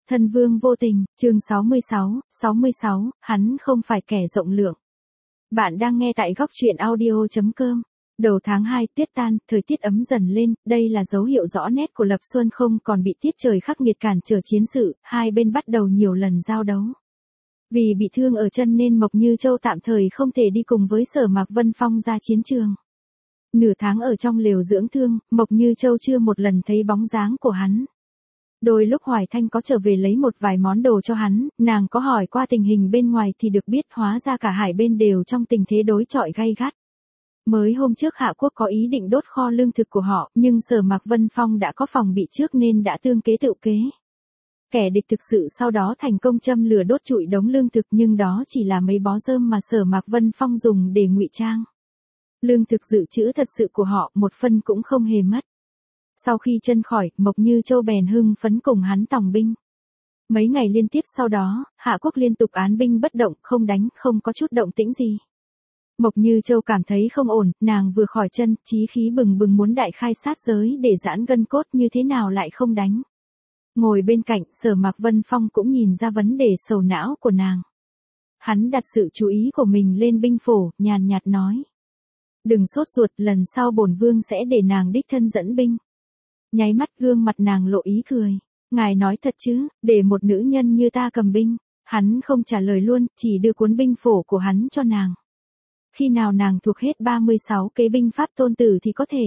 Thân vương vô tình, chương 66, hắn không phải kẻ rộng lượng. Bạn đang nghe tại góc truyện audio.com. Đầu tháng 2 tiết tan, thời tiết ấm dần lên, đây là dấu hiệu rõ nét của lập xuân không còn bị tiết trời khắc nghiệt cản trở chiến sự, hai bên bắt đầu nhiều lần giao đấu. Vì bị thương ở chân nên Mộc Như Châu tạm thời không thể đi cùng với Sở Mạc Vân Phong ra chiến trường. Nửa tháng ở trong lều dưỡng thương, Mộc Như Châu chưa một lần thấy bóng dáng của hắn. Đôi lúc Hoài Thanh có trở về lấy một vài món đồ cho hắn, nàng có hỏi qua tình hình bên ngoài thì được biết hóa ra cả hai bên đều trong tình thế đối chọi gay gắt. Mới hôm trước Hạ Quốc có ý định đốt kho lương thực của họ, nhưng Sở Mạc Vân Phong đã có phòng bị trước nên đã tương kế tự kế. Kẻ địch thực sự sau đó thành công châm lửa đốt trụi đống lương thực, nhưng đó chỉ là mấy bó rơm mà Sở Mạc Vân Phong dùng để ngụy trang. Lương thực dự trữ thật sự của họ một phân cũng không hề mất. Sau khi chân khỏi, Mộc Như Châu bèn hưng phấn cùng hắn tòng binh. Mấy ngày liên tiếp sau đó, Hạ Quốc liên tục án binh bất động, không đánh, không có chút động tĩnh gì. Mộc Như Châu cảm thấy không ổn, nàng vừa khỏi chân, chí khí bừng bừng muốn đại khai sát giới để giãn gân cốt, như thế nào lại không đánh. Ngồi bên cạnh, Sở Mạc Vân Phong cũng nhìn ra vấn đề sầu não của nàng. Hắn đặt sự chú ý của mình lên binh phổ, nhàn nhạt nói. Đừng sốt ruột, lần sau bổn vương sẽ để nàng đích thân dẫn binh. Nháy mắt gương mặt nàng lộ ý cười. Ngài nói thật chứ, để một nữ nhân như ta cầm binh. Hắn không trả lời luôn, chỉ đưa cuốn binh phổ của hắn cho nàng. Khi nào nàng thuộc hết 36 kế binh pháp tôn tử thì có thể.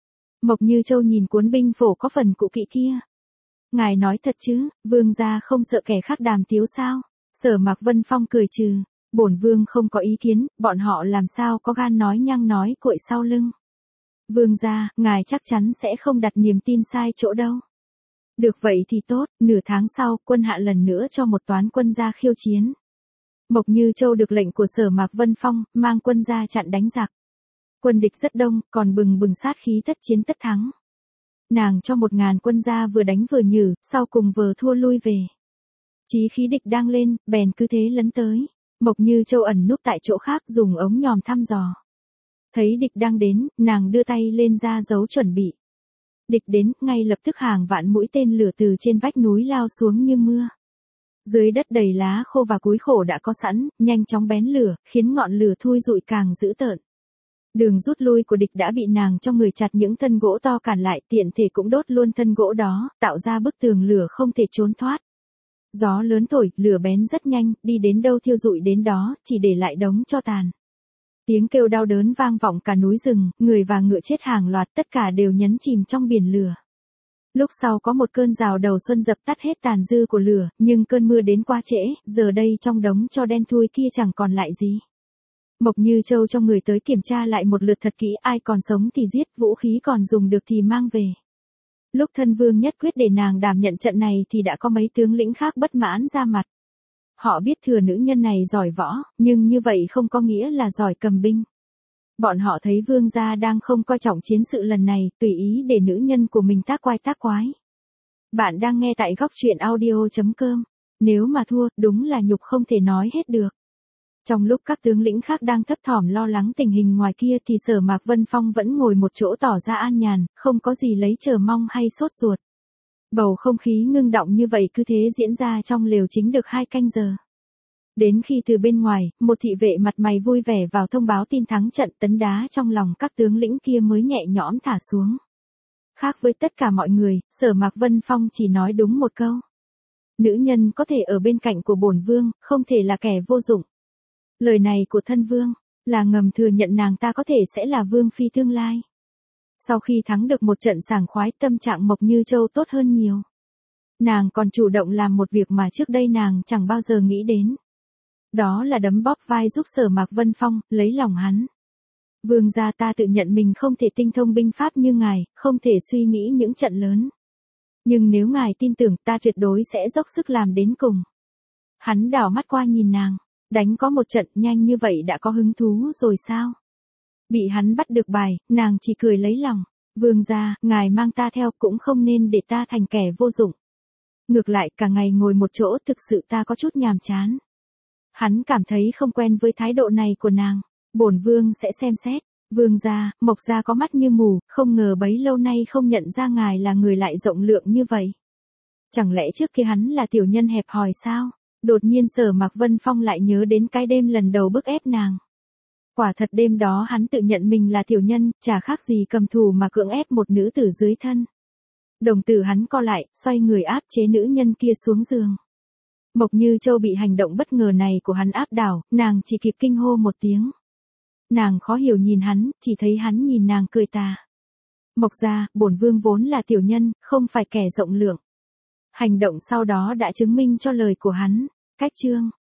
Mộc Như Châu nhìn cuốn binh phổ có phần cụ kỵ kia. Ngài nói thật chứ, vương gia không sợ kẻ khác đàm tiếu sao? Sở Mạc Vân Phong cười trừ. Bổn vương không có ý kiến, bọn họ làm sao có gan nói nhăng nói cuội sau lưng. Vương gia, ngài chắc chắn sẽ không đặt niềm tin sai chỗ đâu. Được vậy thì tốt, nửa tháng sau, quân hạ lần nữa cho một toán quân ra khiêu chiến. Mộc Như Châu được lệnh của Sở Mạc Vân Phong, mang quân ra chặn đánh giặc. Quân địch rất đông, còn bừng bừng sát khí tất chiến tất thắng. Nàng cho 1000 quân ra vừa đánh vừa nhử, sau cùng vừa thua lui về. Chí khí địch đang lên, bèn cứ thế lấn tới. Mộc Như Châu ẩn núp tại chỗ khác dùng ống nhòm thăm dò. Thấy địch đang đến, nàng đưa tay lên ra dấu chuẩn bị. Địch đến, ngay lập tức hàng vạn mũi tên lửa từ trên vách núi lao xuống như mưa. Dưới đất đầy lá khô và cối khổ đã có sẵn, nhanh chóng bén lửa, khiến ngọn lửa thui rụi càng dữ tợn. Đường rút lui của địch đã bị nàng cho người chặt những thân gỗ to cản lại, tiện thể cũng đốt luôn thân gỗ đó, tạo ra bức tường lửa không thể trốn thoát. Gió lớn thổi, lửa bén rất nhanh, đi đến đâu thiêu rụi đến đó, chỉ để lại đống tro tàn. Tiếng kêu đau đớn vang vọng cả núi rừng, người và ngựa chết hàng loạt, tất cả đều nhấn chìm trong biển lửa. Lúc sau có một cơn rào đầu xuân dập tắt hết tàn dư của lửa, nhưng cơn mưa đến quá trễ, giờ đây trong đống tro đen thui kia chẳng còn lại gì. Mộc Như Châu cho người tới kiểm tra lại một lượt thật kỹ, ai còn sống thì giết, vũ khí còn dùng được thì mang về. Lúc thân vương nhất quyết để nàng đảm nhận trận này thì đã có mấy tướng lĩnh khác bất mãn ra mặt. Họ biết thừa nữ nhân này giỏi võ, nhưng như vậy không có nghĩa là giỏi cầm binh. Bọn họ thấy vương gia đang không coi trọng chiến sự lần này, tùy ý để nữ nhân của mình tác quái tác quái. Bạn đang nghe tại góc truyện audio.com. Nếu mà thua, đúng là nhục không thể nói hết được. Trong lúc các tướng lĩnh khác đang thấp thỏm lo lắng tình hình ngoài kia thì Sở Mạc Vân Phong vẫn ngồi một chỗ tỏ ra an nhàn, không có gì lấy chờ mong hay sốt ruột. Bầu không khí ngưng động như vậy cứ thế diễn ra trong lều chính được 2 canh giờ. Đến khi từ bên ngoài, một thị vệ mặt mày vui vẻ vào thông báo tin thắng trận, tấn đá trong lòng các tướng lĩnh kia mới nhẹ nhõm thả xuống. Khác với tất cả mọi người, Sở Mạc Vân Phong chỉ nói đúng một câu. Nữ nhân có thể ở bên cạnh của bổn vương, không thể là kẻ vô dụng. Lời này của thân vương, là ngầm thừa nhận nàng ta có thể sẽ là vương phi tương lai. Sau khi thắng được một trận sảng khoái, tâm trạng Mộc Như Châu tốt hơn nhiều. Nàng còn chủ động làm một việc mà trước đây nàng chẳng bao giờ nghĩ đến. Đó là đấm bóp vai giúp Sở Mạc Vân Phong, lấy lòng hắn. Vương gia, ta tự nhận mình không thể tinh thông binh pháp như ngài, không thể suy nghĩ những trận lớn. Nhưng nếu ngài tin tưởng, ta tuyệt đối sẽ dốc sức làm đến cùng. Hắn đảo mắt qua nhìn nàng. Đánh có một trận nhanh như vậy đã có hứng thú rồi sao? Bị hắn bắt được bài, nàng chỉ cười lấy lòng. Vương gia, ngài mang ta theo cũng không nên để ta thành kẻ vô dụng. Ngược lại cả ngày ngồi một chỗ thực sự ta có chút nhàm chán. Hắn cảm thấy không quen với thái độ này của nàng. Bổn vương sẽ xem xét. Vương gia, Mộc gia có mắt như mù, không ngờ bấy lâu nay không nhận ra ngài là người lại rộng lượng như vậy. Chẳng lẽ trước kia hắn là tiểu nhân hẹp hòi sao? Đột nhiên Sở Mạc Vân Phong lại nhớ đến cái đêm lần đầu bức ép nàng. Quả thật đêm đó hắn tự nhận mình là tiểu nhân, chả khác gì cầm thù mà cưỡng ép một nữ tử dưới thân. Đồng tử hắn co lại, xoay người áp chế nữ nhân kia xuống giường. Mộc Như Châu bị hành động bất ngờ này của hắn áp đảo, nàng chỉ kịp kinh hô một tiếng. Nàng khó hiểu nhìn hắn, chỉ thấy hắn nhìn nàng cười tà. Mộc gia, bổn vương vốn là tiểu nhân, không phải kẻ rộng lượng. Hành động sau đó đã chứng minh cho lời của hắn. Cách chương